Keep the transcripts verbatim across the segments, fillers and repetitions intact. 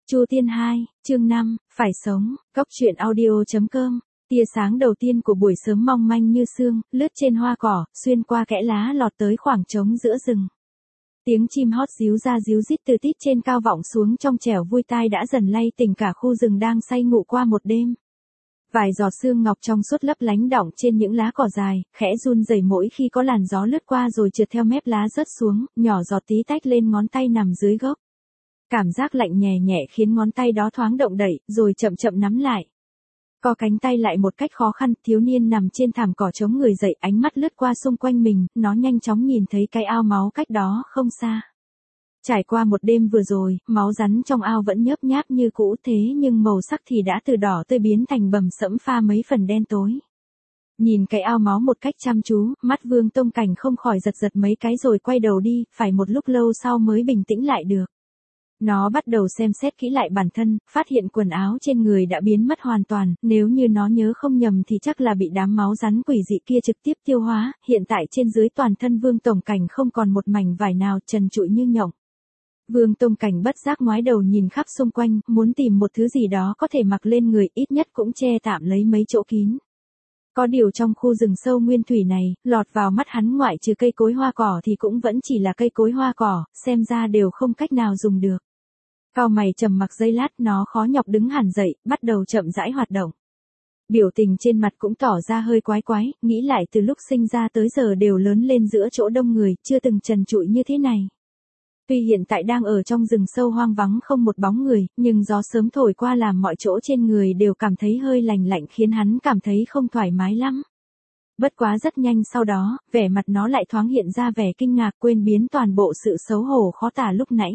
Chu Tiên hai, chương năm, phải sống, Cốc truyện audio.com. Tia sáng đầu tiên của buổi sớm mong manh như sương, lướt trên hoa cỏ, xuyên qua kẽ lá lọt tới khoảng trống giữa rừng. Tiếng chim hót ríu ra ríu rít từ tít trên cao vọng xuống trong trẻo vui tai đã dần lay tỉnh cả khu rừng đang say ngủ qua một đêm. Vài giọt sương ngọc trong suốt lấp lánh đọng trên những lá cỏ dài, khẽ run rẩy mỗi khi có làn gió lướt qua rồi trượt theo mép lá rớt xuống, nhỏ giọt tí tách lên ngón tay nằm dưới gốc. Cảm giác lạnh nhẹ nhẹ khiến ngón tay đó thoáng động đậy, rồi chậm chậm nắm lại. Co cánh tay lại một cách khó khăn, thiếu niên nằm trên thảm cỏ chống người dậy, ánh mắt lướt qua xung quanh mình, nó nhanh chóng nhìn thấy cái ao máu cách đó không xa. Trải qua một đêm vừa rồi, máu rắn trong ao vẫn nhớp nháp như cũ thế nhưng màu sắc thì đã từ đỏ tươi biến thành bầm sẫm pha mấy phần đen tối. Nhìn cái ao máu một cách chăm chú, mắt Vương Tông Cảnh không khỏi giật giật mấy cái rồi quay đầu đi, phải một lúc lâu sau mới bình tĩnh lại được. Nó bắt đầu xem xét kỹ lại bản thân, phát hiện quần áo trên người đã biến mất hoàn toàn, nếu như nó nhớ không nhầm thì chắc là bị đám máu rắn quỷ dị kia trực tiếp tiêu hóa, hiện tại trên dưới toàn thân Vương Tông Cảnh không còn một mảnh vải nào, trần trụi như nhộng. Vương Tông Cảnh bất giác ngoái đầu nhìn khắp xung quanh, muốn tìm một thứ gì đó có thể mặc lên người, ít nhất cũng che tạm lấy mấy chỗ kín. Có điều trong khu rừng sâu nguyên thủy này, lọt vào mắt hắn ngoại trừ cây cối hoa cỏ thì cũng vẫn chỉ là cây cối hoa cỏ, xem ra đều không cách nào dùng được. Cau mày trầm mặc giây lát, nó khó nhọc đứng hẳn dậy, bắt đầu chậm rãi hoạt động. Biểu tình trên mặt cũng tỏ ra hơi quái quái, nghĩ lại từ lúc sinh ra tới giờ đều lớn lên giữa chỗ đông người, chưa từng trần trụi như thế này. Tuy hiện tại đang ở trong rừng sâu hoang vắng không một bóng người, nhưng gió sớm thổi qua làm mọi chỗ trên người đều cảm thấy hơi lành lạnh khiến hắn cảm thấy không thoải mái lắm. Bất quá rất nhanh sau đó, vẻ mặt nó lại thoáng hiện ra vẻ kinh ngạc, quên biến toàn bộ sự xấu hổ khó tả lúc nãy.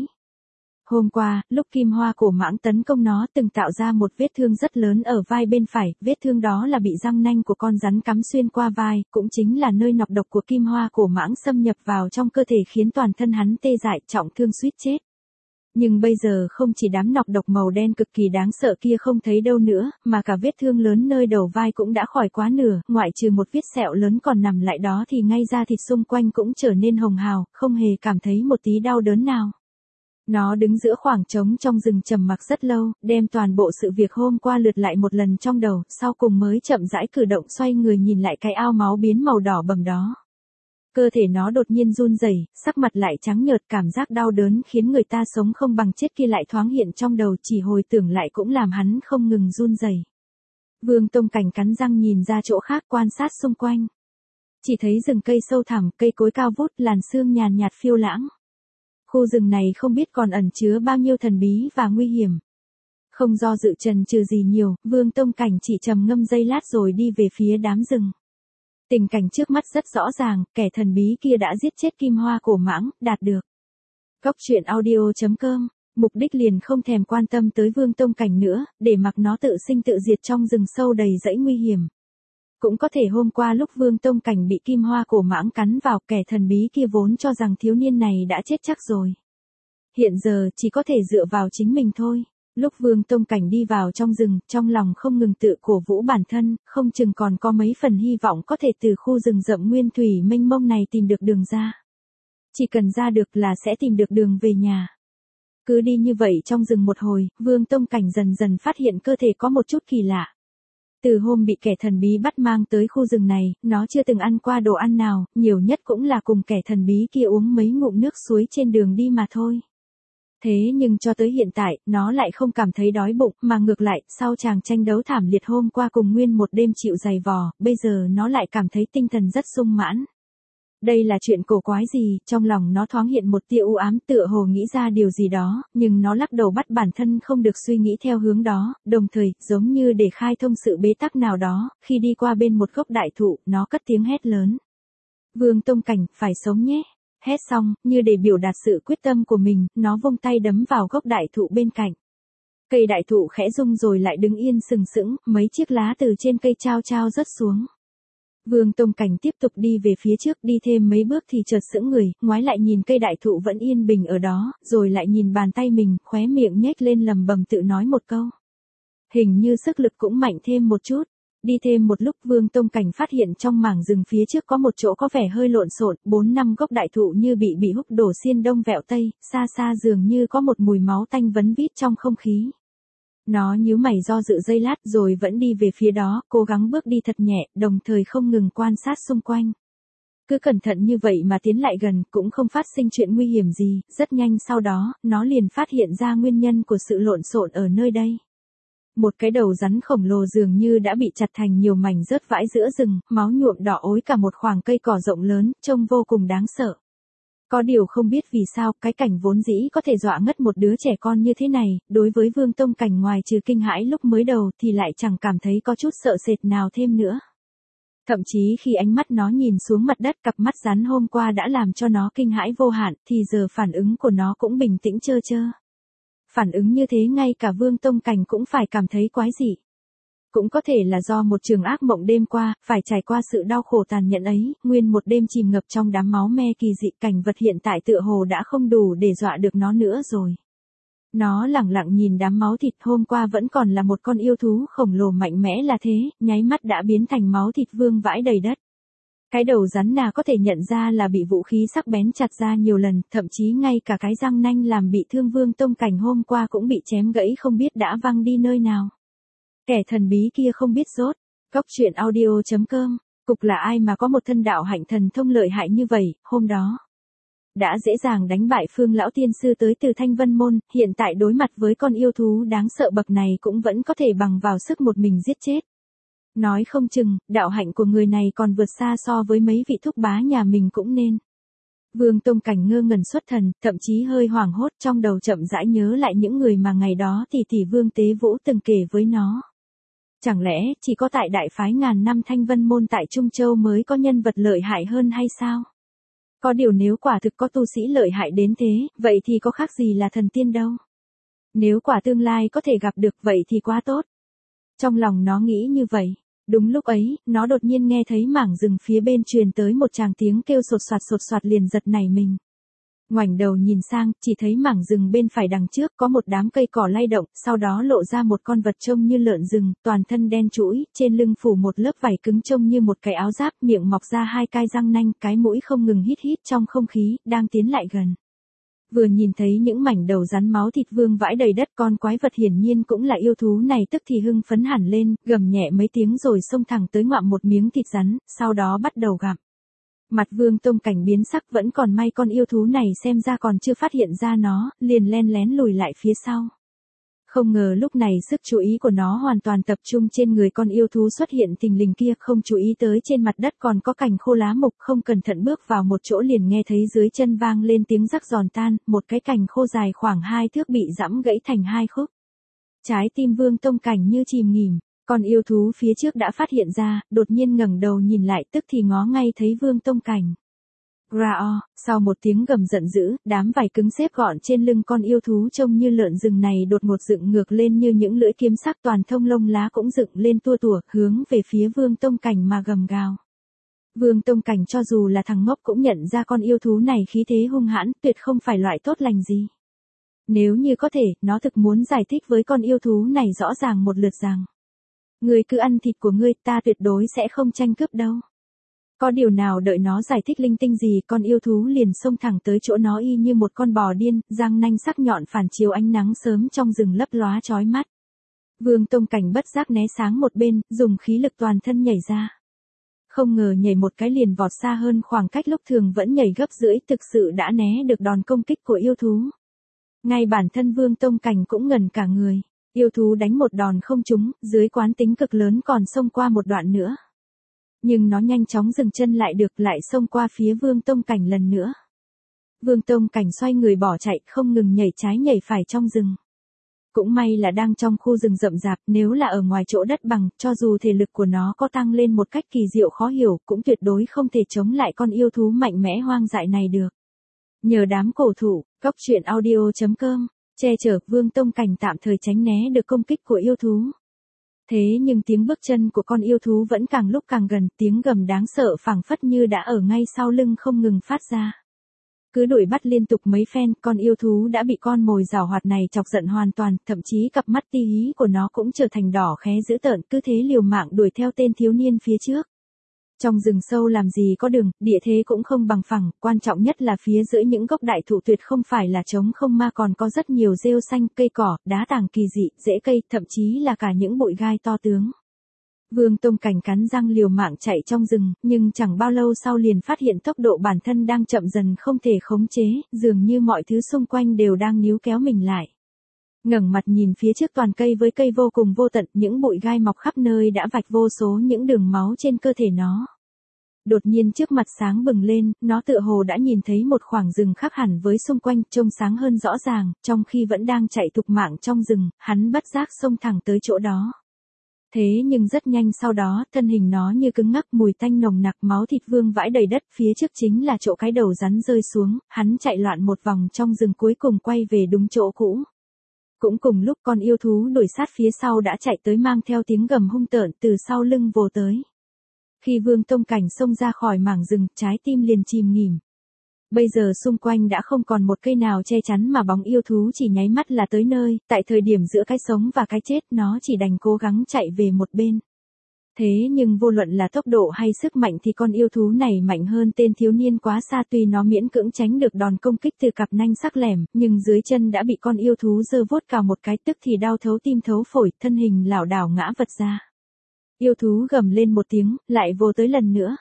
Hôm qua, lúc kim hoa cổ mãng tấn công nó từng tạo ra một vết thương rất lớn ở vai bên phải, vết thương đó là bị răng nanh của con rắn cắm xuyên qua vai, cũng chính là nơi nọc độc của kim hoa cổ mãng xâm nhập vào trong cơ thể khiến toàn thân hắn tê dại, trọng thương suýt chết. Nhưng bây giờ không chỉ đám nọc độc màu đen cực kỳ đáng sợ kia không thấy đâu nữa, mà cả vết thương lớn nơi đầu vai cũng đã khỏi quá nửa, ngoại trừ một vết sẹo lớn còn nằm lại đó thì ngay da thịt xung quanh cũng trở nên hồng hào, không hề cảm thấy một tí đau đớn nào. Nó đứng giữa khoảng trống trong rừng trầm mặc rất lâu, đem toàn bộ sự việc hôm qua lượt lại một lần trong đầu, sau cùng mới chậm rãi cử động xoay người nhìn lại cái ao máu biến màu đỏ bầm đó. Cơ thể nó đột nhiên run rẩy, sắc mặt lại trắng nhợt, cảm giác đau đớn khiến người ta sống không bằng chết kia lại thoáng hiện trong đầu, chỉ hồi tưởng lại cũng làm hắn không ngừng run rẩy. Vương Tông Cảnh cắn răng nhìn ra chỗ khác quan sát xung quanh. Chỉ thấy rừng cây sâu thẳm, cây cối cao vút, làn sương nhàn nhạt phiêu lãng. Khu rừng này không biết còn ẩn chứa bao nhiêu thần bí và nguy hiểm. Không do dự chần chừ gì nhiều, Vương Tông Cảnh chỉ trầm ngâm giây lát rồi đi về phía đám rừng. Tình cảnh trước mắt rất rõ ràng, kẻ thần bí kia đã giết chết kim hoa cổ mãng, đạt được. Cốc truyện audio.com, mục đích liền không thèm quan tâm tới Vương Tông Cảnh nữa, để mặc nó tự sinh tự diệt trong rừng sâu đầy dãy nguy hiểm. Cũng có thể hôm qua lúc Vương Tông Cảnh bị kim hoa cổ mãng cắn vào, kẻ thần bí kia vốn cho rằng thiếu niên này đã chết chắc rồi. Hiện giờ chỉ có thể dựa vào chính mình thôi. Lúc Vương Tông Cảnh đi vào trong rừng, trong lòng không ngừng tự cổ vũ bản thân, không chừng còn có mấy phần hy vọng có thể từ khu rừng rậm nguyên thủy mênh mông này tìm được đường ra. Chỉ cần ra được là sẽ tìm được đường về nhà. Cứ đi như vậy trong rừng một hồi, Vương Tông Cảnh dần dần phát hiện cơ thể có một chút kỳ lạ. Từ hôm bị kẻ thần bí bắt mang tới khu rừng này, nó chưa từng ăn qua đồ ăn nào, nhiều nhất cũng là cùng kẻ thần bí kia uống mấy ngụm nước suối trên đường đi mà thôi. Thế nhưng cho tới hiện tại, nó lại không cảm thấy đói bụng, mà ngược lại, sau chàng tranh đấu thảm liệt hôm qua cùng nguyên một đêm chịu dày vò, bây giờ nó lại cảm thấy tinh thần rất sung mãn. Đây là chuyện cổ quái gì, trong lòng nó thoáng hiện một tia u ám, tựa hồ nghĩ ra điều gì đó, nhưng nó lắc đầu bắt bản thân không được suy nghĩ theo hướng đó, đồng thời, giống như để khai thông sự bế tắc nào đó, khi đi qua bên một gốc đại thụ, nó cất tiếng hét lớn. Vương Tông Cảnh, phải sống nhé. Hét xong, như để biểu đạt sự quyết tâm của mình, nó vung tay đấm vào gốc đại thụ bên cạnh. Cây đại thụ khẽ rung rồi lại đứng yên sừng sững, mấy chiếc lá từ trên cây chao chao rớt xuống. Vương Tông Cảnh tiếp tục đi về phía trước, đi thêm mấy bước thì chợt sững người, ngoái lại nhìn cây đại thụ vẫn yên bình ở đó, rồi lại nhìn bàn tay mình, khóe miệng nhếch lên lầm bầm tự nói một câu. Hình như sức lực cũng mạnh thêm một chút. Đi thêm một lúc Vương Tông Cảnh phát hiện trong mảng rừng phía trước có một chỗ có vẻ hơi lộn xộn, bốn năm gốc đại thụ như bị bị húc đổ xiên đông vẹo tây, xa xa dường như có một mùi máu tanh vấn vít trong không khí. Nó nhíu mày do dự giây lát rồi vẫn đi về phía đó, cố gắng bước đi thật nhẹ, đồng thời không ngừng quan sát xung quanh. Cứ cẩn thận như vậy mà tiến lại gần, cũng không phát sinh chuyện nguy hiểm gì, rất nhanh sau đó, nó liền phát hiện ra nguyên nhân của sự lộn xộn ở nơi đây. Một cái đầu rắn khổng lồ dường như đã bị chặt thành nhiều mảnh rớt vãi giữa rừng, máu nhuộm đỏ ối cả một khoảng cây cỏ rộng lớn, trông vô cùng đáng sợ. Có điều không biết vì sao, cái cảnh vốn dĩ có thể dọa ngất một đứa trẻ con như thế này, đối với Vương Tông Cảnh ngoài trừ kinh hãi lúc mới đầu thì lại chẳng cảm thấy có chút sợ sệt nào thêm nữa. Thậm chí khi ánh mắt nó nhìn xuống mặt đất, cặp mắt rắn hôm qua đã làm cho nó kinh hãi vô hạn, thì giờ phản ứng của nó cũng bình tĩnh trơ trơ. Phản ứng như thế ngay cả Vương Tông Cảnh cũng phải cảm thấy quái dị. Cũng có thể là do một trường ác mộng đêm qua, phải trải qua sự đau khổ tàn nhẫn ấy, nguyên một đêm chìm ngập trong đám máu me kỳ dị, cảnh vật hiện tại tựa hồ đã không đủ để dọa được nó nữa rồi. Nó lẳng lặng nhìn đám máu thịt, hôm qua vẫn còn là một con yêu thú khổng lồ mạnh mẽ là thế, nháy mắt đã biến thành máu thịt vương vãi đầy đất. Cái đầu rắn nào có thể nhận ra là bị vũ khí sắc bén chặt ra nhiều lần, thậm chí ngay cả cái răng nanh làm bị thương Vương Tông Cảnh hôm qua cũng bị chém gãy không biết đã văng đi nơi nào. Kẻ thần bí kia không biết rốt. Cốc truyện audio chấm com. Cục là ai mà có một thân đạo hạnh thần thông lợi hại như vậy, hôm đó đã dễ dàng đánh bại Phương lão tiên sư tới từ Thanh Vân môn, hiện tại đối mặt với con yêu thú đáng sợ bậc này cũng vẫn có thể bằng vào sức một mình giết chết. Nói không chừng, đạo hạnh của người này còn vượt xa so với mấy vị thúc bá nhà mình cũng nên. Vương Tông Cảnh ngơ ngẩn xuất thần, thậm chí hơi hoảng hốt, trong đầu chậm rãi nhớ lại những người mà ngày đó thì tỷ Vương Tế Vũ từng kể với nó. Chẳng lẽ chỉ có tại đại phái ngàn năm Thanh Vân môn tại Trung Châu mới có nhân vật lợi hại hơn hay sao? Có điều nếu quả thực có tu sĩ lợi hại đến thế, vậy thì có khác gì là thần tiên đâu. Nếu quả tương lai có thể gặp được vậy thì quá tốt. Trong lòng nó nghĩ như vậy. Đúng lúc ấy, nó đột nhiên nghe thấy mảng rừng phía bên truyền tới một tràng tiếng kêu sột soạt sột soạt liền giật nảy mình. Ngoảnh đầu nhìn sang, chỉ thấy mảng rừng bên phải đằng trước có một đám cây cỏ lay động, sau đó lộ ra một con vật trông như lợn rừng, toàn thân đen trũi, trên lưng phủ một lớp vảy cứng trông như một cái áo giáp, miệng mọc ra hai cái răng nanh, cái mũi không ngừng hít hít trong không khí, đang tiến lại gần. Vừa nhìn thấy những mảnh đầu rắn máu thịt vương vãi đầy đất, con quái vật hiển nhiên cũng là yêu thú này tức thì hưng phấn hẳn lên, gầm nhẹ mấy tiếng rồi xông thẳng tới ngoạm một miếng thịt rắn, sau đó bắt đầu gặm. Mặt Vương Tông Cảnh biến sắc, vẫn còn may con yêu thú này xem ra còn chưa phát hiện ra nó, liền len lén lùi lại phía sau. Không ngờ lúc này sức chú ý của nó hoàn toàn tập trung trên người con yêu thú xuất hiện thình lình kia, không chú ý tới trên mặt đất còn có cành khô lá mục, không cẩn thận bước vào một chỗ liền nghe thấy dưới chân vang lên tiếng rắc giòn tan, một cái cành khô dài khoảng hai thước bị giẫm gãy thành hai khúc. Trái tim Vương Tông Cảnh như chìm nghỉm, con yêu thú phía trước đã phát hiện ra, đột nhiên ngẩng đầu nhìn lại tức thì ngó ngay thấy Vương Tông Cảnh. Rao, sau một tiếng gầm giận dữ, đám vảy cứng xếp gọn trên lưng con yêu thú trông như lợn rừng này đột ngột dựng ngược lên như những lưỡi kiếm sắc, toàn thông lông lá cũng dựng lên tua tủa, hướng về phía Vương Tông Cảnh mà gầm gào. Vương Tông Cảnh cho dù là thằng ngốc cũng nhận ra con yêu thú này khí thế hung hãn, tuyệt không phải loại tốt lành gì. Nếu như có thể, nó thực muốn giải thích với con yêu thú này rõ ràng một lượt rằng: ngươi cứ ăn thịt của ngươi, ta tuyệt đối sẽ không tranh cướp đâu. Có điều nào đợi nó giải thích linh tinh gì, con yêu thú liền xông thẳng tới chỗ nó y như một con bò điên, răng nanh sắc nhọn phản chiếu ánh nắng sớm trong rừng lấp lóa chói mắt. Vương Tông Cảnh bất giác né sáng một bên, dùng khí lực toàn thân nhảy ra. Không ngờ nhảy một cái liền vọt xa hơn khoảng cách lúc thường vẫn nhảy gấp rưỡi, thực sự đã né được đòn công kích của yêu thú. Ngay bản thân Vương Tông Cảnh cũng ngẩn cả người. Yêu thú đánh một đòn không trúng, dưới quán tính cực lớn còn xông qua một đoạn nữa. Nhưng nó nhanh chóng dừng chân lại được, lại xông qua phía Vương Tông Cảnh lần nữa. Vương Tông Cảnh xoay người bỏ chạy, không ngừng nhảy trái nhảy phải trong rừng. Cũng may là đang trong khu rừng rậm rạp, nếu là ở ngoài chỗ đất bằng, cho dù thể lực của nó có tăng lên một cách kỳ diệu khó hiểu, cũng tuyệt đối không thể chống lại con yêu thú mạnh mẽ hoang dại này được. Nhờ đám cổ thụ, cốc truyện audio chấm com che chở, Vương Tông Cảnh tạm thời tránh né được công kích của yêu thú. Thế nhưng tiếng bước chân của con yêu thú vẫn càng lúc càng gần, tiếng gầm đáng sợ phảng phất như đã ở ngay sau lưng không ngừng phát ra. Cứ đuổi bắt liên tục mấy phen, con yêu thú đã bị con mồi giảo hoạt này chọc giận hoàn toàn, thậm chí cặp mắt ti hí của nó cũng trở thành đỏ khé dữ tợn, cứ thế liều mạng đuổi theo tên thiếu niên phía trước. Trong rừng sâu làm gì có đường, địa thế cũng không bằng phẳng, quan trọng nhất là phía giữa những gốc đại thụ tuyệt không phải là trống không mà còn có rất nhiều rêu xanh, cây cỏ, đá tảng kỳ dị, rễ cây, thậm chí là cả những bụi gai to tướng. Vương Tông Cảnh cắn răng liều mạng chạy trong rừng, nhưng chẳng bao lâu sau liền phát hiện tốc độ bản thân đang chậm dần không thể khống chế, dường như mọi thứ xung quanh đều đang níu kéo mình lại. Ngẩng mặt nhìn phía trước toàn cây với cây vô cùng vô tận, những bụi gai mọc khắp nơi đã vạch vô số những đường máu trên cơ thể nó. Đột nhiên trước mặt sáng bừng lên, nó tựa hồ đã nhìn thấy một khoảng rừng khác hẳn với xung quanh, trông sáng hơn rõ ràng, trong khi vẫn đang chạy thục mạng trong rừng, hắn bất giác xông thẳng tới chỗ đó. Thế nhưng rất nhanh sau đó, thân hình nó như cứng ngắc, mùi tanh nồng nặc, máu thịt vương vãi đầy đất, phía trước chính là chỗ cái đầu rắn rơi xuống, hắn chạy loạn một vòng trong rừng cuối cùng quay về đúng chỗ cũ. Cũng cùng lúc con yêu thú đuổi sát phía sau đã chạy tới mang theo tiếng gầm hung tợn từ sau lưng vồ tới. Khi Vương Tông Cảnh xông ra khỏi mảng rừng, trái tim liền chìm nghỉm. Bây giờ xung quanh đã không còn một cây nào che chắn mà bóng yêu thú chỉ nháy mắt là tới nơi, tại thời điểm giữa cái sống và cái chết nó chỉ đành cố gắng chạy về một bên. Thế nhưng vô luận là tốc độ hay sức mạnh thì con yêu thú này mạnh hơn tên thiếu niên quá xa, tuy nó miễn cưỡng tránh được đòn công kích từ cặp nanh sắc lẻm, nhưng dưới chân đã bị con yêu thú giơ vuốt cào một cái, tức thì đau thấu tim thấu phổi, thân hình lảo đảo ngã vật ra. Yêu thú gầm lên một tiếng, lại vồ tới lần nữa.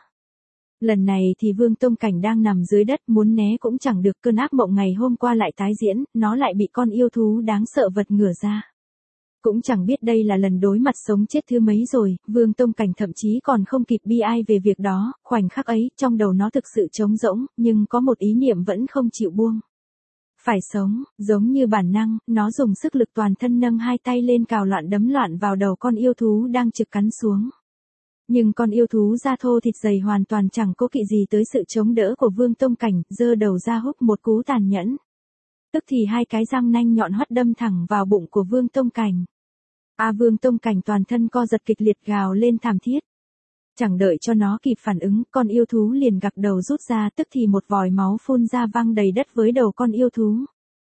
Lần này thì Vương Tông Cảnh đang nằm dưới đất, muốn né cũng chẳng được, cơn ác mộng ngày hôm qua lại tái diễn, nó lại bị con yêu thú đáng sợ vật ngửa ra. Cũng chẳng biết đây là lần đối mặt sống chết thứ mấy rồi, Vương Tông Cảnh thậm chí còn không kịp bi ai về việc đó, khoảnh khắc ấy, trong đầu nó thực sự trống rỗng, nhưng có một ý niệm vẫn không chịu buông. Phải sống, giống như bản năng, nó dùng sức lực toàn thân nâng hai tay lên cào loạn đấm loạn vào đầu con yêu thú đang trực cắn xuống. Nhưng con yêu thú da thô thịt dày hoàn toàn chẳng cố kỵ gì tới sự chống đỡ của Vương Tông Cảnh, giơ đầu ra húc một cú tàn nhẫn. Tức thì hai cái răng nanh nhọn hoắt đâm thẳng vào bụng của Vương Tông Cảnh. A Vương Tông Cảnh toàn thân co giật kịch liệt gào lên thảm thiết. Chẳng đợi cho nó kịp phản ứng, con yêu thú liền gặc đầu rút ra, tức thì một vòi máu phun ra văng đầy đất với đầu con yêu thú.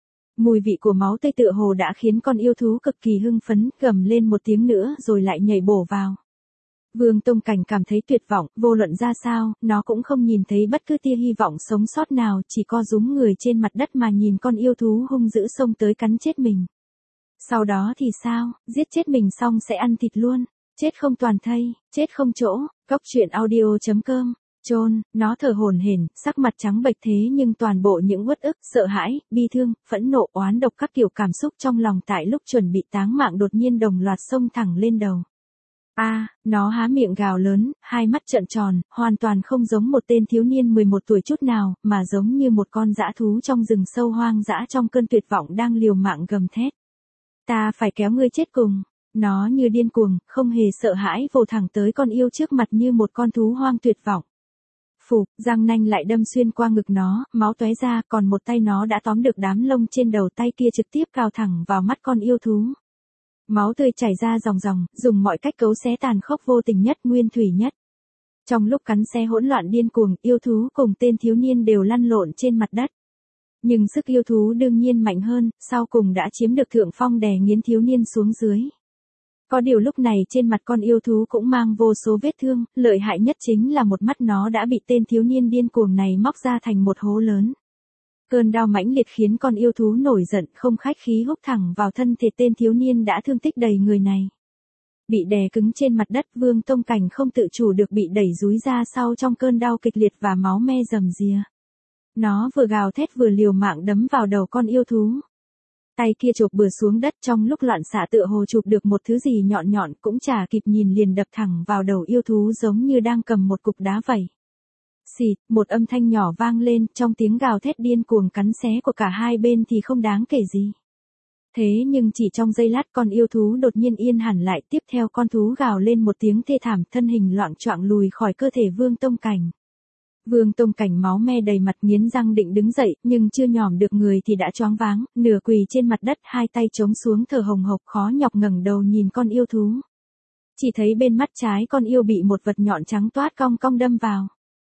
Mùi vị của máu tươi tựa hồ đã khiến con yêu thú cực kỳ hưng phấn, gầm lên một tiếng nữa rồi lại nhảy bổ vào. Vương Tông Cảnh cảm thấy tuyệt vọng, vô luận ra sao, nó cũng không nhìn thấy bất cứ tia hy vọng sống sót nào, chỉ co rúm người trên mặt đất mà nhìn con yêu thú hung dữ xông tới cắn chết mình. Sau đó thì sao, giết chết mình xong sẽ ăn thịt luôn, chết không toàn thây, chết không chỗ, góc truyện audio chấm com, chôn, nó thở hổn hển, sắc mặt trắng bệch thế nhưng toàn bộ những uất ức, sợ hãi, bi thương, phẫn nộ, oán độc các kiểu cảm xúc trong lòng tại lúc chuẩn bị táng mạng đột nhiên đồng loạt xông thẳng lên đầu. A, à, nó há miệng gào lớn, hai mắt trợn tròn, hoàn toàn không giống một tên thiếu niên mười một tuổi chút nào, mà giống như một con dã thú trong rừng sâu hoang dã trong cơn tuyệt vọng đang liều mạng gầm thét. Ta phải kéo ngươi chết cùng. Nó như điên cuồng, không hề sợ hãi vồ thẳng tới con yêu trước mặt như một con thú hoang tuyệt vọng. Phù, răng nanh lại đâm xuyên qua ngực nó, máu tóe ra, còn một tay nó đã tóm được đám lông trên đầu tay kia trực tiếp cào thẳng vào mắt con yêu thú. Máu tươi chảy ra ròng ròng, dùng mọi cách cấu xé tàn khốc vô tình nhất, nguyên thủy nhất. Trong lúc cắn xé hỗn loạn điên cuồng, yêu thú cùng tên thiếu niên đều lăn lộn trên mặt đất. Nhưng sức yêu thú đương nhiên mạnh hơn, sau cùng đã chiếm được thượng phong đè nghiến thiếu niên xuống dưới. Có điều lúc này trên mặt con yêu thú cũng mang vô số vết thương, lợi hại nhất chính là một mắt nó đã bị tên thiếu niên điên cuồng này móc ra thành một hố lớn. Cơn đau mãnh liệt khiến con yêu thú nổi giận, không khách khí húc thẳng vào thân thể tên thiếu niên đã thương tích đầy người này. Bị đè cứng trên mặt đất, Vương Tông Cảnh không tự chủ được bị đẩy dúi ra sau trong cơn đau kịch liệt và máu me rầm rìa. Nó vừa gào thét vừa liều mạng đấm vào đầu con yêu thú. Tay kia chộp bừa xuống đất, trong lúc loạn xạ tựa hồ chụp được một thứ gì nhọn nhọn, cũng chả kịp nhìn liền đập thẳng vào đầu yêu thú giống như đang cầm một cục đá vậy. Xịt, một âm thanh nhỏ vang lên, trong tiếng gào thét điên cuồng cắn xé của cả hai bên thì không đáng kể gì. Thế nhưng chỉ trong giây lát con yêu thú đột nhiên yên hẳn lại, tiếp theo con thú gào lên một tiếng thê thảm, thân hình loạng choạng lùi khỏi cơ thể Vương Tông Cảnh. Vương Tông Cảnh máu me đầy mặt, nghiến răng định đứng dậy, nhưng chưa nhòm được người thì đã choáng váng, nửa quỳ trên mặt đất, hai tay chống xuống thở hồng hộc, khó nhọc ngẩng đầu nhìn con yêu thú. Chỉ thấy bên mắt trái con yêu bị một vật nhọn trắng toát cong cong đâm vào.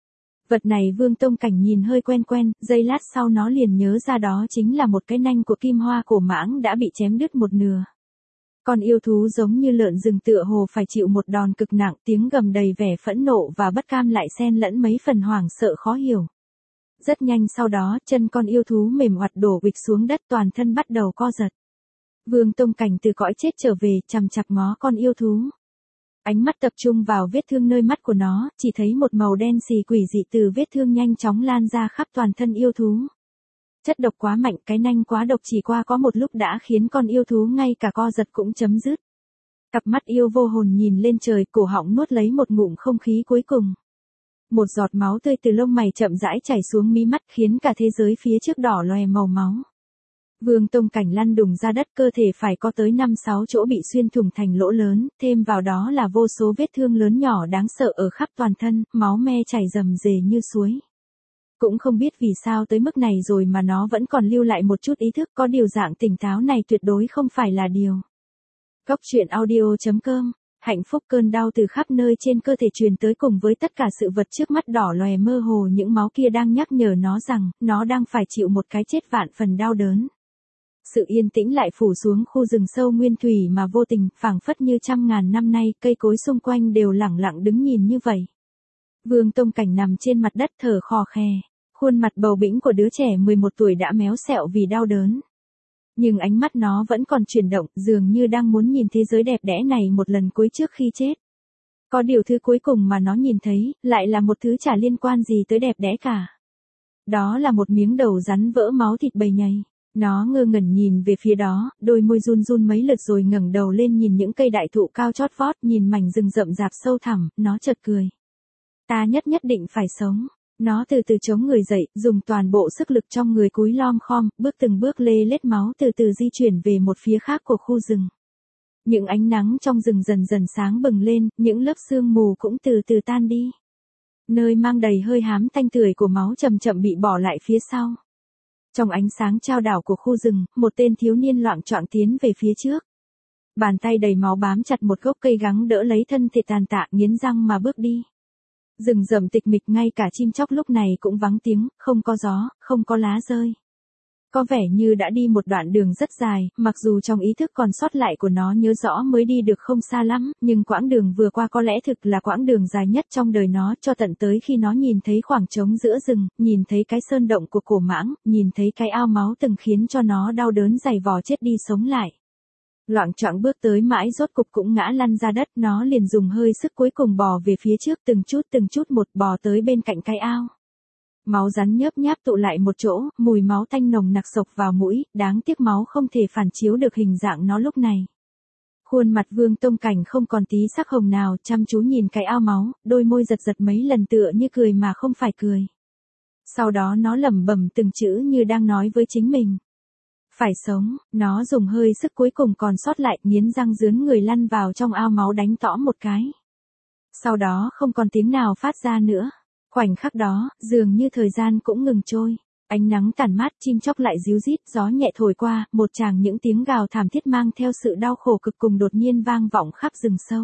Vật này Vương Tông Cảnh nhìn hơi quen quen, giây lát sau nó liền nhớ ra đó chính là một cái nanh của kim hoa cổ mãng đã bị chém đứt một nửa. Con yêu thú giống như lợn rừng tựa hồ phải chịu một đòn cực nặng, tiếng gầm đầy vẻ phẫn nộ và bất cam lại xen lẫn mấy phần hoảng sợ khó hiểu. Rất nhanh sau đó, chân con yêu thú mềm oặt đổ bịch xuống đất, toàn thân bắt đầu co giật. Vương Tông Cảnh từ cõi chết trở về, chằm chằm ngó con yêu thú. Ánh mắt tập trung vào vết thương nơi mắt của nó, chỉ thấy một màu đen xì quỷ dị từ vết thương nhanh chóng lan ra khắp toàn thân yêu thú. Chất độc quá mạnh, cái nanh quá độc chỉ qua có một lúc đã khiến con yêu thú ngay cả co giật cũng chấm dứt. Cặp mắt yêu vô hồn nhìn lên trời, cổ họng nuốt lấy một ngụm không khí cuối cùng. Một giọt máu tươi từ lông mày chậm rãi chảy xuống mí mắt khiến cả thế giới phía trước đỏ loè màu máu. Vương Tông Cảnh lăn đùng ra đất, cơ thể phải có tới năm sáu chỗ bị xuyên thủng thành lỗ lớn, thêm vào đó là vô số vết thương lớn nhỏ đáng sợ ở khắp toàn thân, máu me chảy rầm rề như suối. Cũng không biết vì sao tới mức này rồi mà nó vẫn còn lưu lại một chút ý thức, có điều dạng tỉnh táo này tuyệt đối không phải là điều. Góc truyện audio chấm com. Hạnh phúc cơn đau từ khắp nơi trên cơ thể truyền tới cùng với tất cả sự vật trước mắt đỏ lòe mơ hồ, những máu kia đang nhắc nhở nó rằng, nó đang phải chịu một cái chết vạn phần đau đớn. Sự yên tĩnh lại phủ xuống khu rừng sâu nguyên thủy mà vô tình, phảng phất như trăm ngàn năm nay, cây cối xung quanh đều lẳng lặng đứng nhìn như vậy. Vương Tông Cảnh nằm trên mặt đất thở khò khè, khuôn mặt bầu bĩnh của đứa trẻ mười một tuổi đã méo xẹo vì đau đớn. Nhưng ánh mắt nó vẫn còn chuyển động, dường như đang muốn nhìn thế giới đẹp đẽ này một lần cuối trước khi chết. Có điều thứ cuối cùng mà nó nhìn thấy, lại là một thứ chả liên quan gì tới đẹp đẽ cả. Đó là một miếng đầu rắn vỡ máu thịt bầy nhầy. Nó ngơ ngẩn nhìn về phía đó, đôi môi run run mấy lượt rồi ngẩng đầu lên nhìn những cây đại thụ cao chót vót, nhìn mảnh rừng rậm rạp sâu thẳm, nó chợt cười. Ta nhất nhất định phải sống. Nó từ từ chống người dậy, dùng toàn bộ sức lực trong người cúi lom khom, bước từng bước lê lết máu từ từ di chuyển về một phía khác của khu rừng. Những ánh nắng trong rừng dần dần sáng bừng lên, những lớp sương mù cũng từ từ tan đi. Nơi mang đầy hơi hám tanh tưởi của máu chậm chậm bị bỏ lại phía sau. Trong ánh sáng chao đảo của khu rừng, một tên thiếu niên loạng choạng tiến về phía trước. Bàn tay đầy máu bám chặt một gốc cây gắng đỡ lấy thân thể tàn tạ, nghiến răng mà bước đi. Rừng rậm tịch mịch, ngay cả chim chóc lúc này cũng vắng tiếng, không có gió, không có lá rơi. Có vẻ như đã đi một đoạn đường rất dài, mặc dù trong ý thức còn sót lại của nó nhớ rõ mới đi được không xa lắm, nhưng quãng đường vừa qua có lẽ thực là quãng đường dài nhất trong đời nó, cho tận tới khi nó nhìn thấy khoảng trống giữa rừng, nhìn thấy cái sơn động của cổ mãng, nhìn thấy cái ao máu từng khiến cho nó đau đớn dày vò chết đi sống lại. Loạng choạng bước tới mãi rốt cục cũng ngã lăn ra đất, nó liền dùng hơi sức cuối cùng bò về phía trước, từng chút từng chút một bò tới bên cạnh cái ao. Máu rắn nhớp nháp tụ lại một chỗ, mùi máu tanh nồng nặc xộc vào mũi, đáng tiếc máu không thể phản chiếu được hình dạng nó lúc này. Khuôn mặt Vương Tông Cảnh không còn tí sắc hồng nào, chăm chú nhìn cái ao máu, đôi môi giật giật mấy lần tựa như cười mà không phải cười. Sau đó nó lẩm bẩm từng chữ như đang nói với chính mình. Phải sống, nó dùng hơi sức cuối cùng còn sót lại, nghiến răng rướn người lăn vào trong ao máu đánh tõm một cái. Sau đó không còn tiếng nào phát ra nữa. Khoảnh khắc đó, dường như thời gian cũng ngừng trôi. Ánh nắng tàn mát, chim chóc lại ríu rít, gió nhẹ thổi qua, một tràng những tiếng gào thảm thiết mang theo sự đau khổ cực cùng đột nhiên vang vọng khắp rừng sâu.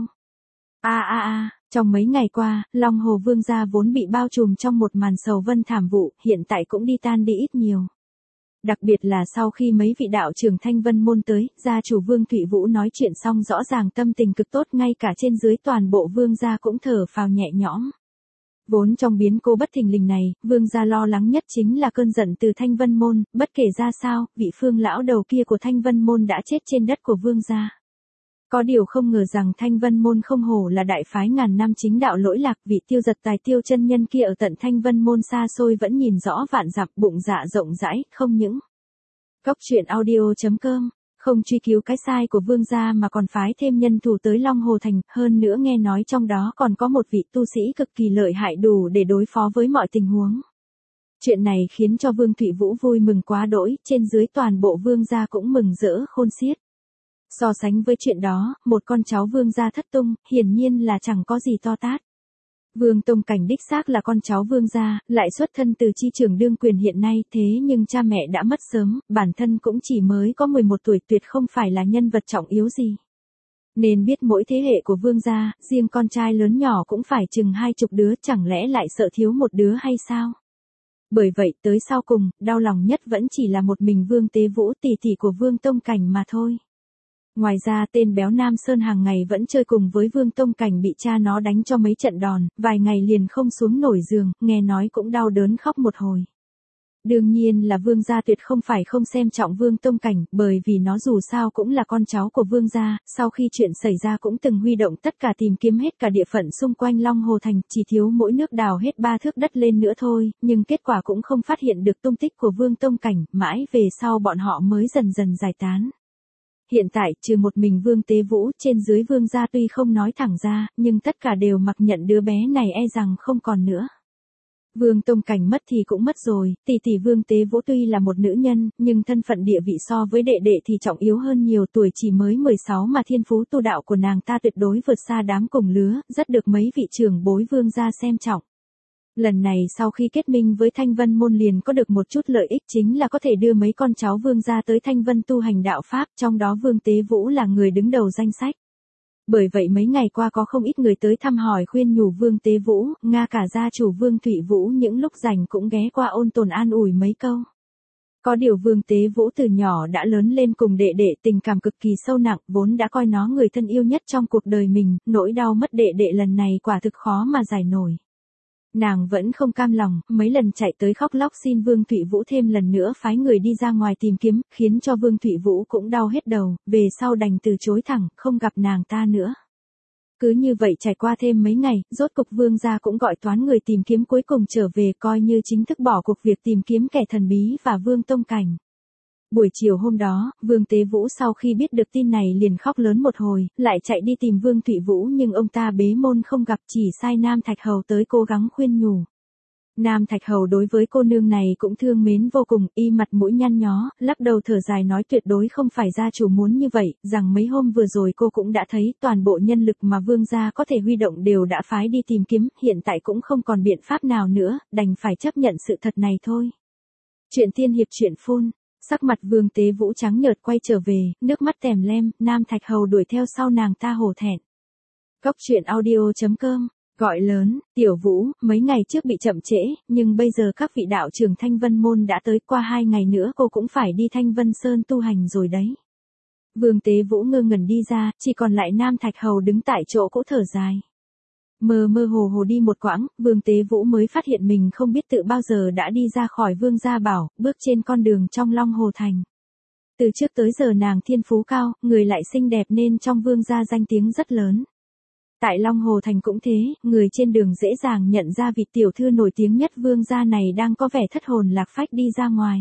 A a a, trong mấy ngày qua, Long Hồ Vương gia vốn bị bao trùm trong một màn sầu vân thảm vụ, hiện tại cũng đi tan đi ít nhiều. Đặc biệt là sau khi mấy vị đạo trưởng Thanh Vân môn tới, gia chủ Vương Thụy Vũ nói chuyện xong rõ ràng tâm tình cực tốt, ngay cả trên dưới toàn bộ Vương gia cũng thở phào nhẹ nhõm. Vốn trong biến cố bất thình lình này, Vương gia lo lắng nhất chính là cơn giận từ Thanh Vân môn, bất kể ra sao, vị Phương lão đầu kia của Thanh Vân môn đã chết trên đất của Vương gia. Có điều không ngờ rằng Thanh Vân môn không hổ là đại phái ngàn năm chính đạo lỗi lạc, vị Tiêu Giật Tài Tiêu chân nhân kia ở tận Thanh Vân môn xa xôi vẫn nhìn rõ vạn dặm, bụng dạ rộng rãi, không những. Góc truyện audio chấm com, không truy cứu cái sai của Vương gia mà còn phái thêm nhân thủ tới Long Hồ Thành, hơn nữa nghe nói trong đó còn có một vị tu sĩ cực kỳ lợi hại đủ để đối phó với mọi tình huống. Chuyện này khiến cho Vương Thụy Vũ vui mừng quá đỗi, trên dưới toàn bộ Vương gia cũng mừng rỡ khôn xiết. So sánh với chuyện đó, một con cháu Vương gia thất tung, hiển nhiên là chẳng có gì to tát. Vương Tông Cảnh đích xác là con cháu Vương gia, lại xuất thân từ chi trưởng đương quyền hiện nay, thế nhưng cha mẹ đã mất sớm, bản thân cũng chỉ mới có mười một tuổi, tuyệt không phải là nhân vật trọng yếu gì. Nên biết mỗi thế hệ của vương gia, riêng con trai lớn nhỏ cũng phải chừng hai chục đứa, chẳng lẽ lại sợ thiếu một đứa hay sao? Bởi vậy tới sau cùng, đau lòng nhất vẫn chỉ là một mình Vương Tế Vũ, tỷ tỷ của Vương Tông Cảnh mà thôi. Ngoài ra tên béo Nam Sơn hàng ngày vẫn chơi cùng với Vương Tông Cảnh bị cha nó đánh cho mấy trận đòn, vài ngày liền không xuống nổi giường, nghe nói cũng đau đớn khóc một hồi. Đương nhiên là Vương gia tuyệt không phải không xem trọng Vương Tông Cảnh, bởi vì nó dù sao cũng là con cháu của Vương gia, sau khi chuyện xảy ra cũng từng huy động tất cả tìm kiếm hết cả địa phận xung quanh Long Hồ Thành, chỉ thiếu mỗi nước đào hết ba thước đất lên nữa thôi, nhưng kết quả cũng không phát hiện được tung tích của Vương Tông Cảnh, mãi về sau bọn họ mới dần dần giải tán. Hiện tại, trừ một mình Vương Tế Vũ, trên dưới Vương gia tuy không nói thẳng ra, nhưng tất cả đều mặc nhận đứa bé này e rằng không còn nữa. Vương Tông Cảnh mất thì cũng mất rồi, tỷ tỷ Vương Tế Vũ tuy là một nữ nhân, nhưng thân phận địa vị so với đệ đệ thì trọng yếu hơn nhiều, tuổi chỉ mới mười sáu mà thiên phú tu đạo của nàng ta tuyệt đối vượt xa đám cùng lứa, rất được mấy vị trưởng bối Vương gia xem trọng. Lần này sau khi kết minh với Thanh Vân Môn liền có được một chút lợi ích, chính là có thể đưa mấy con cháu Vương gia tới Thanh Vân tu hành đạo Pháp, trong đó Vương Tế Vũ là người đứng đầu danh sách. Bởi vậy mấy ngày qua có không ít người tới thăm hỏi khuyên nhủ Vương Tế Vũ, nga cả gia chủ Vương Thụy Vũ những lúc rảnh cũng ghé qua ôn tồn an ủi mấy câu. Có điều Vương Tế Vũ từ nhỏ đã lớn lên cùng đệ đệ, tình cảm cực kỳ sâu nặng, vốn đã coi nó người thân yêu nhất trong cuộc đời mình, nỗi đau mất đệ đệ lần này quả thực khó mà giải nổi. Nàng vẫn không cam lòng, mấy lần chạy tới khóc lóc xin Vương Thụy Vũ thêm lần nữa phái người đi ra ngoài tìm kiếm, khiến cho Vương Thụy Vũ cũng đau hết đầu, về sau đành từ chối thẳng, không gặp nàng ta nữa. Cứ như vậy trải qua thêm mấy ngày, rốt cục Vương gia cũng gọi toán người tìm kiếm cuối cùng trở về, coi như chính thức bỏ cuộc việc tìm kiếm kẻ thần bí và Vương Tông Cảnh. Buổi chiều hôm đó, Vương Tế Vũ sau khi biết được tin này liền khóc lớn một hồi, lại chạy đi tìm Vương Thụy Vũ nhưng ông ta bế môn không gặp, chỉ sai Nam Thạch Hầu tới cố gắng khuyên nhủ. Nam Thạch Hầu đối với cô nương này cũng thương mến vô cùng, y mặt mũi nhăn nhó, lắc đầu thở dài nói tuyệt đối không phải gia chủ muốn như vậy, rằng mấy hôm vừa rồi cô cũng đã thấy toàn bộ nhân lực mà Vương gia có thể huy động đều đã phái đi tìm kiếm, hiện tại cũng không còn biện pháp nào nữa, đành phải chấp nhận sự thật này thôi. Chuyện tiên hiệp truyện phun. Sắc mặt Vương Tế Vũ trắng nhợt quay trở về, nước mắt tèm lem, Nam Thạch Hầu đuổi theo sau nàng ta hổ thẹn. Cốc truyện audio chấm com, gọi lớn, Tiểu Vũ, mấy ngày trước bị chậm trễ, nhưng bây giờ các vị đạo trưởng Thanh Vân Môn đã tới, qua hai ngày nữa cô cũng phải đi Thanh Vân Sơn tu hành rồi đấy. Vương Tế Vũ ngơ ngẩn đi ra, chỉ còn lại Nam Thạch Hầu đứng tại chỗ cỗ thở dài. Mơ mơ hồ hồ đi một quãng, Vương Tế Vũ mới phát hiện mình không biết tự bao giờ đã đi ra khỏi Vương gia bảo, bước trên con đường trong Long Hồ Thành. Từ trước tới giờ nàng thiên phú cao, người lại xinh đẹp nên trong Vương gia danh tiếng rất lớn. Tại Long Hồ Thành cũng thế, người trên đường dễ dàng nhận ra vị tiểu thư nổi tiếng nhất Vương gia này đang có vẻ thất hồn lạc phách đi ra ngoài.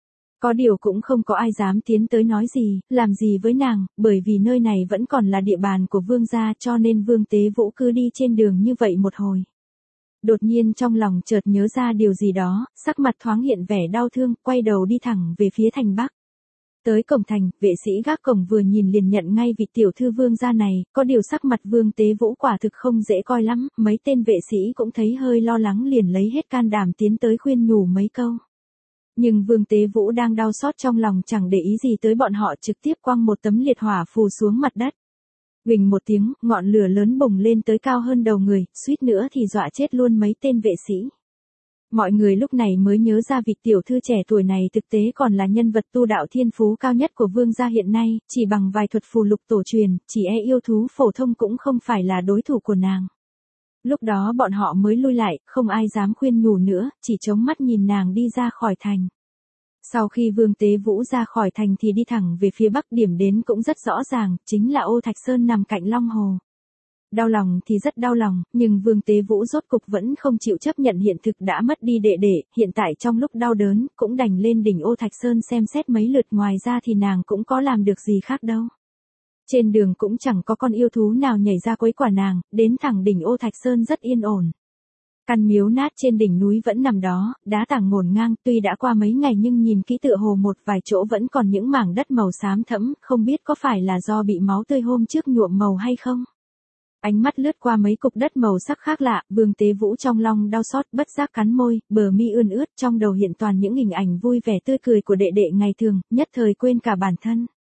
Có điều cũng không có ai dám tiến tới nói gì, làm gì với nàng, bởi vì nơi này vẫn còn là địa bàn của Vương gia, cho nên Vương Tế Vũ cứ đi trên đường như vậy một hồi. Đột nhiên trong lòng chợt nhớ ra điều gì đó, sắc mặt thoáng hiện vẻ đau thương, quay đầu đi thẳng về phía thành Bắc. Tới cổng thành, vệ sĩ gác cổng vừa nhìn liền nhận ngay vị tiểu thư Vương gia này, có điều sắc mặt Vương Tế Vũ quả thực không dễ coi lắm, mấy tên vệ sĩ cũng thấy hơi lo lắng liền lấy hết can đảm tiến tới khuyên nhủ mấy câu. Nhưng Vương Tế Vũ đang đau xót trong lòng chẳng để ý gì tới bọn họ, trực tiếp quăng một tấm liệt hỏa phù xuống mặt đất. Huỳnh một tiếng, ngọn lửa lớn bùng lên tới cao hơn đầu người, suýt nữa thì dọa chết luôn mấy tên vệ sĩ. Mọi người lúc này mới nhớ ra vị tiểu thư trẻ tuổi này thực tế còn là nhân vật tu đạo thiên phú cao nhất của Vương gia hiện nay, chỉ bằng vài thuật phù lục tổ truyền, chỉ e yêu thú phổ thông cũng không phải là đối thủ của nàng. Lúc đó bọn họ mới lui lại, không ai dám khuyên nhủ nữa, chỉ trống mắt nhìn nàng đi ra khỏi thành. Sau khi Vương Tế Vũ ra khỏi thành thì đi thẳng về phía bắc, điểm đến cũng rất rõ ràng, chính là Ô Thạch Sơn nằm cạnh Long Hồ. Đau lòng thì rất đau lòng, nhưng Vương Tế Vũ rốt cục vẫn không chịu chấp nhận hiện thực đã mất đi đệ đệ, hiện tại trong lúc đau đớn, cũng đành lên đỉnh Ô Thạch Sơn xem xét mấy lượt, ngoài ra thì nàng cũng có làm được gì khác đâu. Trên đường cũng chẳng có con yêu thú nào nhảy ra quấy quả nàng, đến thẳng đỉnh Ô Thạch Sơn rất yên ổn. Căn miếu nát trên đỉnh núi vẫn nằm đó, đá tảng ngổn ngang, tuy đã qua mấy ngày nhưng nhìn kỹ tựa hồ một vài chỗ vẫn còn những mảng đất màu xám thẫm, không biết có phải là do bị máu tươi hôm trước nhuộm màu hay không. Ánh mắt lướt qua mấy cục đất màu sắc khác lạ, Vương Tế Vũ trong lòng đau xót, bất giác cắn môi, bờ mi ươn ướt, trong đầu hiện toàn những hình ảnh vui vẻ tươi cười của đệ đệ ngày thường, nhất thời quên cả bản thân.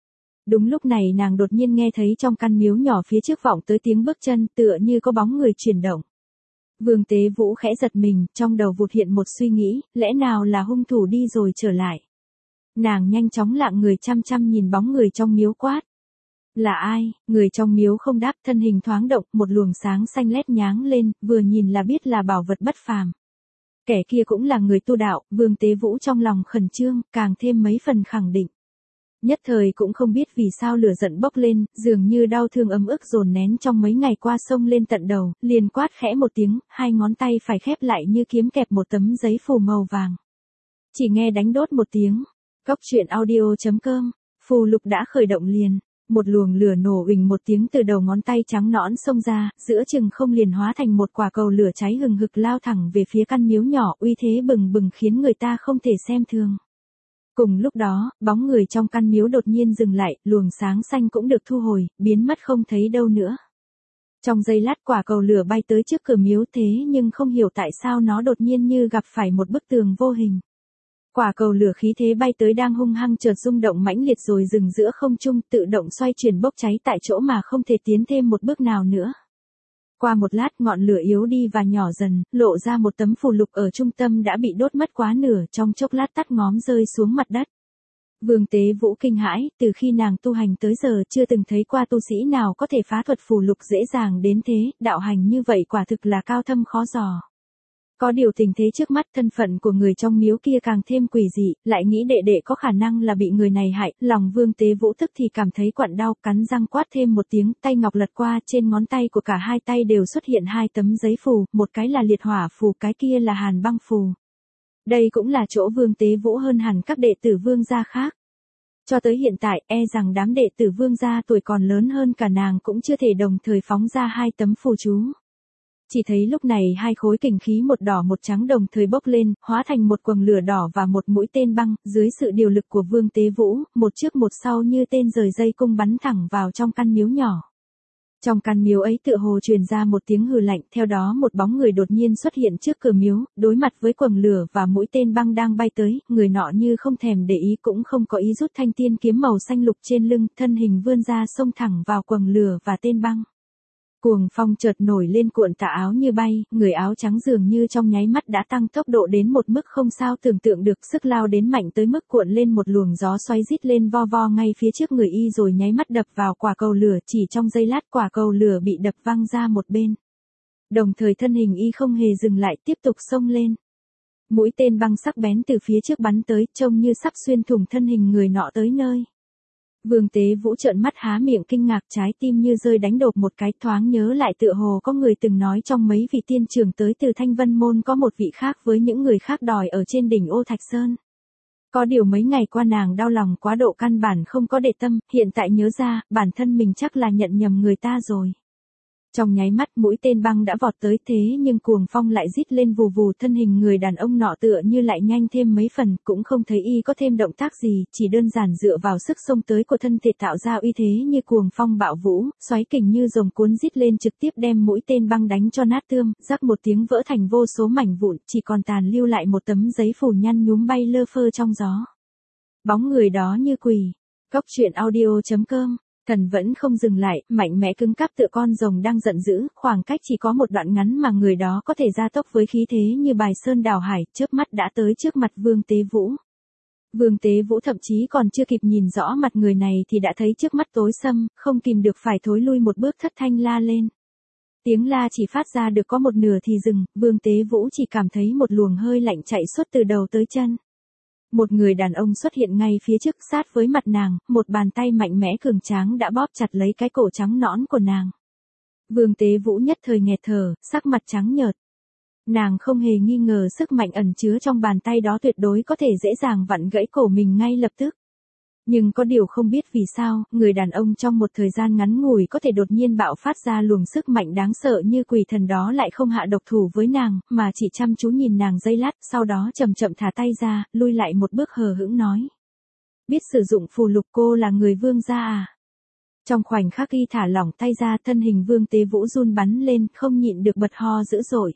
Đúng lúc này nàng đột nhiên nghe thấy trong căn miếu nhỏ phía trước vọng tới tiếng bước chân, tựa như có bóng người chuyển động. Vương Tế Vũ khẽ giật mình, trong đầu vụt hiện một suy nghĩ, lẽ nào là hung thủ đi rồi trở lại. Nàng nhanh chóng lạng người chăm chăm nhìn bóng người trong miếu quát. Là ai? Người trong miếu không đáp, thân hình thoáng động, một luồng sáng xanh lét nháng lên, vừa nhìn là biết là bảo vật bất phàm. Kẻ kia cũng là người tu đạo, Vương Tế Vũ trong lòng khẩn trương, càng thêm mấy phần khẳng định. Nhất thời cũng không biết vì sao lửa giận bốc lên, dường như đau thương ấm ức dồn nén trong mấy ngày qua sông lên tận đầu, liền quát khẽ một tiếng, hai ngón tay phải khép lại như kiếm kẹp một tấm giấy phù màu vàng. Chỉ nghe đánh đốt một tiếng, Cóc truyện audio chấm com, phù lục đã khởi động liền. Một luồng lửa nổ uỳnh một tiếng từ đầu ngón tay trắng nõn xông ra, giữa chừng không liền hóa thành một quả cầu lửa cháy hừng hực lao thẳng về phía căn miếu nhỏ, uy thế bừng bừng khiến người ta không thể xem thường. Cùng lúc đó, bóng người trong căn miếu đột nhiên dừng lại, luồng sáng xanh cũng được thu hồi, biến mất không thấy đâu nữa. Trong giây lát quả cầu lửa bay tới trước cửa miếu thế nhưng không hiểu tại sao nó đột nhiên như gặp phải một bức tường vô hình. Quả cầu lửa khí thế bay tới đang hung hăng chợt rung động mãnh liệt rồi dừng giữa không trung, tự động xoay chuyển bốc cháy tại chỗ mà không thể tiến thêm một bước nào nữa. Qua một lát ngọn lửa yếu đi và nhỏ dần, lộ ra một tấm phù lục ở trung tâm đã bị đốt mất quá nửa, trong chốc lát tắt ngóm rơi xuống mặt đất. Vương Tế Vũ kinh hãi, từ khi nàng tu hành tới giờ chưa từng thấy qua tu sĩ nào có thể phá thuật phù lục dễ dàng đến thế, đạo hành như vậy quả thực là cao thâm khó dò. Có điều tình thế trước mắt, thân phận của người trong miếu kia càng thêm quỷ dị, lại nghĩ đệ đệ có khả năng là bị người này hại, lòng Vương Tế Vũ tức thì cảm thấy quặn đau, cắn răng quát thêm một tiếng, tay ngọc lật qua, trên ngón tay của cả hai tay đều xuất hiện hai tấm giấy phù, một cái là liệt hỏa phù, cái kia là hàn băng phù. Đây cũng là chỗ Vương Tế Vũ hơn hẳn các đệ tử Vương gia khác. Cho tới hiện tại, e rằng đám đệ tử Vương gia tuổi còn lớn hơn cả nàng cũng chưa thể đồng thời phóng ra hai tấm phù chú. Chỉ thấy lúc này hai khối kình khí một đỏ một trắng đồng thời bốc lên, hóa thành một quầng lửa đỏ và một mũi tên băng, dưới sự điều lực của Vương Tế Vũ, một trước một sau như tên rời dây cung bắn thẳng vào trong căn miếu nhỏ. Trong căn miếu ấy tựa hồ truyền ra một tiếng hừ lạnh, theo đó một bóng người đột nhiên xuất hiện trước cửa miếu, đối mặt với quầng lửa và mũi tên băng đang bay tới, người nọ như không thèm để ý cũng không có ý rút thanh tiên kiếm màu xanh lục trên lưng, thân hình vươn ra xông thẳng vào quầng lửa và tên băng. Cuồng phong chợt nổi lên cuộn tà áo như bay, người áo trắng dường như trong nháy mắt đã tăng tốc độ đến một mức không sao tưởng tượng được, sức lao đến mạnh tới mức cuộn lên một luồng gió xoáy rít lên vo vo ngay phía trước người y rồi nháy mắt đập vào quả cầu lửa, chỉ trong giây lát quả cầu lửa bị đập văng ra một bên. Đồng thời thân hình y không hề dừng lại tiếp tục xông lên. Mũi tên băng sắc bén từ phía trước bắn tới, trông như sắp xuyên thủng thân hình người nọ tới nơi. Vương Tế Vũ trợn mắt há miệng kinh ngạc, trái tim như rơi đánh đột một cái, thoáng nhớ lại tựa hồ có người từng nói trong mấy vị tiên trưởng tới từ Thanh Vân Môn có một vị khác với những người khác đòi ở trên đỉnh Ô Thạch Sơn. Có điều mấy ngày qua nàng đau lòng quá độ căn bản không có để tâm, hiện tại nhớ ra, bản thân mình chắc là nhận nhầm người ta rồi. Trong nháy mắt mũi tên băng đã vọt tới thế nhưng cuồng phong lại rít lên vù vù, thân hình người đàn ông nọ tựa như lại nhanh thêm mấy phần, cũng không thấy y có thêm động tác gì, chỉ đơn giản dựa vào sức xông tới của thân thể tạo ra uy thế như cuồng phong bạo vũ, xoáy kình như rồng cuốn rít lên trực tiếp đem mũi tên băng đánh cho nát tươm, rắc một tiếng vỡ thành vô số mảnh vụn, chỉ còn tàn lưu lại một tấm giấy phù nhăn nhúm bay lơ phơ trong gió. Bóng người đó như quỷ. Cóc truyện audio chấm com. Thần vẫn không dừng lại, mạnh mẽ cứng cáp tựa con rồng đang giận dữ, khoảng cách chỉ có một đoạn ngắn mà người đó có thể gia tốc với khí thế như bài sơn đảo hải, chớp mắt đã tới trước mặt Vương Tế Vũ. Vương Tế Vũ thậm chí còn chưa kịp nhìn rõ mặt người này thì đã thấy trước mắt tối sầm, không kìm được phải thối lui một bước thất thanh la lên. Tiếng la chỉ phát ra được có một nửa thì dừng, Vương Tế Vũ chỉ cảm thấy một luồng hơi lạnh chạy suốt từ đầu tới chân. Một người đàn ông xuất hiện ngay phía trước sát với mặt nàng, một bàn tay mạnh mẽ cường tráng đã bóp chặt lấy cái cổ trắng nõn của nàng. Vương Tế Vũ nhất thời nghẹt thở, sắc mặt trắng nhợt. Nàng không hề nghi ngờ sức mạnh ẩn chứa trong bàn tay đó tuyệt đối có thể dễ dàng vặn gãy cổ mình ngay lập tức. Nhưng có điều không biết vì sao, người đàn ông trong một thời gian ngắn ngủi có thể đột nhiên bạo phát ra luồng sức mạnh đáng sợ như quỷ thần đó lại không hạ độc thủ với nàng, mà chỉ chăm chú nhìn nàng giây lát, sau đó chậm chậm thả tay ra, lui lại một bước hờ hững nói. Biết sử dụng phù lục, cô là người Vương gia à? Trong khoảnh khắc y thả lỏng tay ra, thân hình Vương Tế Vũ run bắn lên, không nhịn được bật ho dữ dội.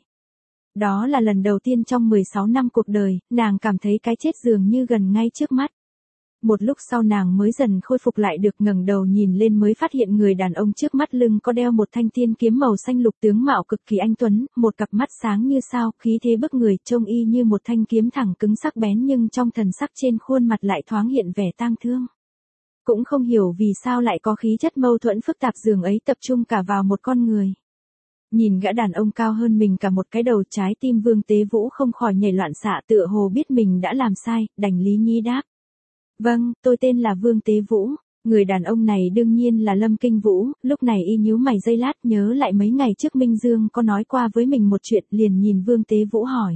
Đó là lần đầu tiên trong mười sáu năm cuộc đời, nàng cảm thấy cái chết dường như gần ngay trước mắt. Một lúc sau nàng mới dần khôi phục lại được, ngẩng đầu nhìn lên mới phát hiện người đàn ông trước mắt lưng có đeo một thanh tiên kiếm màu xanh lục, tướng mạo cực kỳ anh tuấn, một cặp mắt sáng như sao, khí thế bức người, trông y như một thanh kiếm thẳng cứng sắc bén, nhưng trong thần sắc trên khuôn mặt lại thoáng hiện vẻ tang thương. Cũng không hiểu vì sao lại có khí chất mâu thuẫn phức tạp dường ấy tập trung cả vào một con người. Nhìn gã đàn ông cao hơn mình cả một cái đầu, trái tim Vương Tế Vũ không khỏi nhảy loạn xạ, tựa hồ biết mình đã làm sai, đành lý nhí đáp. Vâng, tôi tên là Vương Tế Vũ. Người đàn ông này đương nhiên là Lâm Kinh Vũ, lúc này y nhíu mày giây lát, nhớ lại mấy ngày trước Minh Dương có nói qua với mình một chuyện, liền nhìn Vương Tế Vũ hỏi.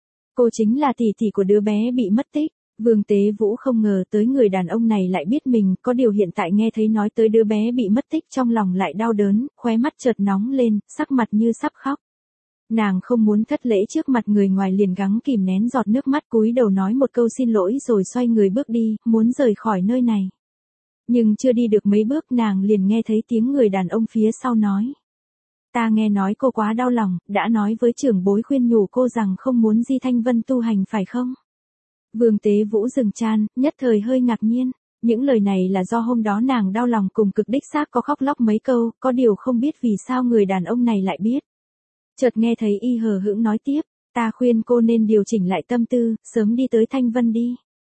Cô chính là tỷ tỷ của đứa bé bị mất tích. Vương Tế Vũ không ngờ tới người đàn ông này lại biết mình, có điều hiện tại nghe thấy nói tới đứa bé bị mất tích trong lòng lại đau đớn, khóe mắt chợt nóng lên, sắc mặt như sắp khóc. Nàng không muốn thất lễ trước mặt người ngoài, liền gắng kìm nén giọt nước mắt, cúi đầu nói một câu xin lỗi rồi xoay người bước đi, muốn rời khỏi nơi này. Nhưng chưa đi được mấy bước nàng liền nghe thấy tiếng người đàn ông phía sau nói. Ta nghe nói cô quá đau lòng, đã nói với trưởng bối khuyên nhủ cô rằng không muốn Di Thanh Vân tu hành phải không? Vương Tế Vũ dừng chan, nhất thời hơi ngạc nhiên. Những lời này là do hôm đó nàng đau lòng cùng cực đích xác có khóc lóc mấy câu, có điều không biết vì sao người đàn ông này lại biết. Chợt nghe thấy y hờ hững nói tiếp, ta khuyên cô nên điều chỉnh lại tâm tư, sớm đi tới Thanh Vân đi.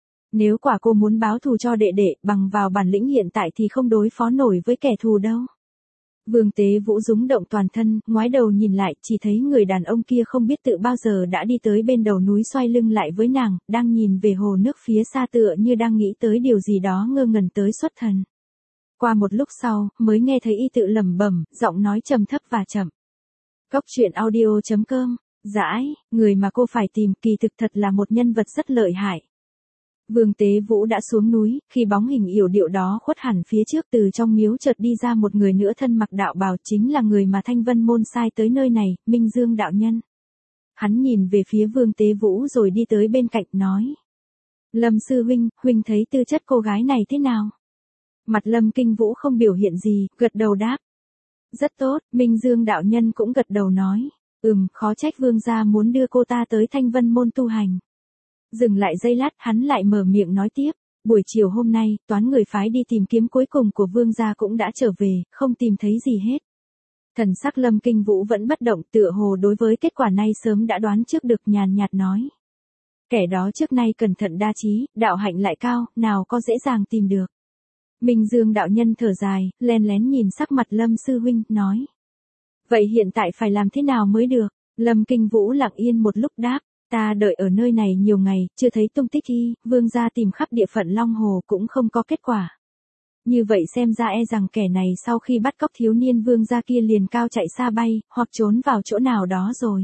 Nếu quả cô muốn báo thù cho đệ đệ, bằng vào bản lĩnh hiện tại thì không đối phó nổi với kẻ thù đâu. Vương Tế Vũ rúng động toàn thân, ngoái đầu nhìn lại, chỉ thấy người đàn ông kia không biết tự bao giờ đã đi tới bên đầu núi, xoay lưng lại với nàng, đang nhìn về hồ nước phía xa, tựa như đang nghĩ tới điều gì đó, ngơ ngẩn tới xuất thần. Qua một lúc sau, mới nghe thấy y tự lẩm bẩm, giọng nói trầm thấp và chậm. Góc truyện audio chấm com, dãi, người mà cô phải tìm kỳ thực thật là một nhân vật rất lợi hại. Vương Tế Vũ đã xuống núi, khi bóng hình yểu điệu đó khuất hẳn phía trước, từ trong miếu chợt đi ra một người nữa thân mặc đạo bào, chính là người mà Thanh Vân môn sai tới nơi này, Minh Dương đạo nhân. Hắn nhìn về phía Vương Tế Vũ rồi đi tới bên cạnh nói. Lâm sư huynh, huynh thấy tư chất cô gái này thế nào? Mặt Lâm Kinh Vũ không biểu hiện gì, gật đầu đáp. Rất tốt, Minh Dương đạo nhân cũng gật đầu nói. Ừm, khó trách vương gia muốn đưa cô ta tới Thanh Vân môn tu hành. Dừng lại giây lát, hắn lại mở miệng nói tiếp. Buổi chiều hôm nay, toán người phái đi tìm kiếm cuối cùng của vương gia cũng đã trở về, không tìm thấy gì hết. Thần sắc Lâm Kinh Vũ vẫn bất động, tựa hồ đối với kết quả này sớm đã đoán trước được, nhàn nhạt nói. Kẻ đó trước nay cẩn thận đa trí, đạo hạnh lại cao, nào có dễ dàng tìm được. Minh Dương đạo nhân thở dài, len lén nhìn sắc mặt Lâm sư huynh, nói. Vậy hiện tại phải làm thế nào mới được? Lâm Kinh Vũ lặng yên một lúc đáp. Ta đợi ở nơi này nhiều ngày, chưa thấy tung tích y, vương gia tìm khắp địa phận Long Hồ cũng không có kết quả. Như vậy xem ra e rằng kẻ này sau khi bắt cóc thiếu niên vương gia kia liền cao chạy xa bay, hoặc trốn vào chỗ nào đó rồi.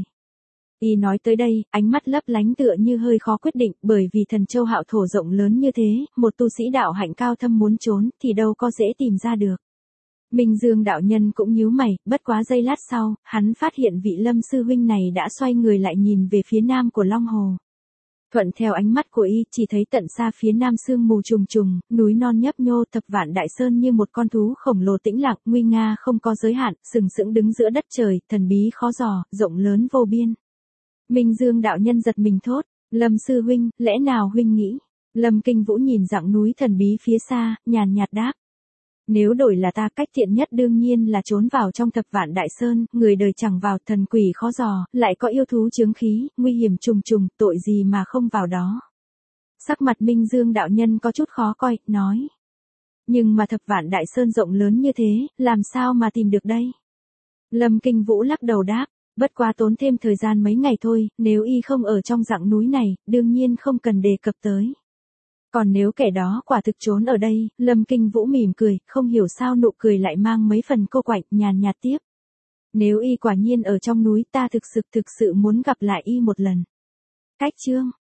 Y nói tới đây, ánh mắt lấp lánh tựa như hơi khó quyết định, bởi vì Thần Châu Hạo Thổ rộng lớn như thế, một tu sĩ đạo hạnh cao thâm muốn trốn, thì đâu có dễ tìm ra được. Minh Dương đạo nhân cũng nhíu mày, bất quá giây lát sau, hắn phát hiện vị Lâm sư huynh này đã xoay người lại nhìn về phía nam của Long Hồ. Thuận theo ánh mắt của y, chỉ thấy tận xa phía nam sương mù trùng trùng, núi non nhấp nhô, thập vạn đại sơn như một con thú khổng lồ tĩnh lặng, nguy nga không có giới hạn, sừng sững đứng giữa đất trời, thần bí khó dò, rộng lớn vô biên. Minh Dương đạo nhân giật mình thốt, Lâm sư huynh, lẽ nào huynh nghĩ? Lâm Kinh Vũ nhìn dặng núi thần bí phía xa, nhàn nhạt đáp. Nếu đổi là ta, cách thiện nhất đương nhiên là trốn vào trong thập vạn đại sơn, người đời chẳng vào, thần quỷ khó dò, lại có yêu thú chướng khí, nguy hiểm trùng trùng, tội gì mà không vào đó. Sắc mặt Minh Dương đạo nhân có chút khó coi, nói. Nhưng mà thập vạn đại sơn rộng lớn như thế, làm sao mà tìm được đây? Lâm Kinh Vũ lắc đầu đáp, bất quá tốn thêm thời gian mấy ngày thôi, nếu y không ở trong dặng núi này, đương nhiên không cần đề cập tới. Còn nếu kẻ đó quả thực trốn ở đây, Lâm Kinh Vũ mỉm cười, không hiểu sao nụ cười lại mang mấy phần cô quạnh, nhàn nhạt tiếp. Nếu y quả nhiên ở trong núi, ta thực sự thực sự muốn gặp lại y một lần. Cách chương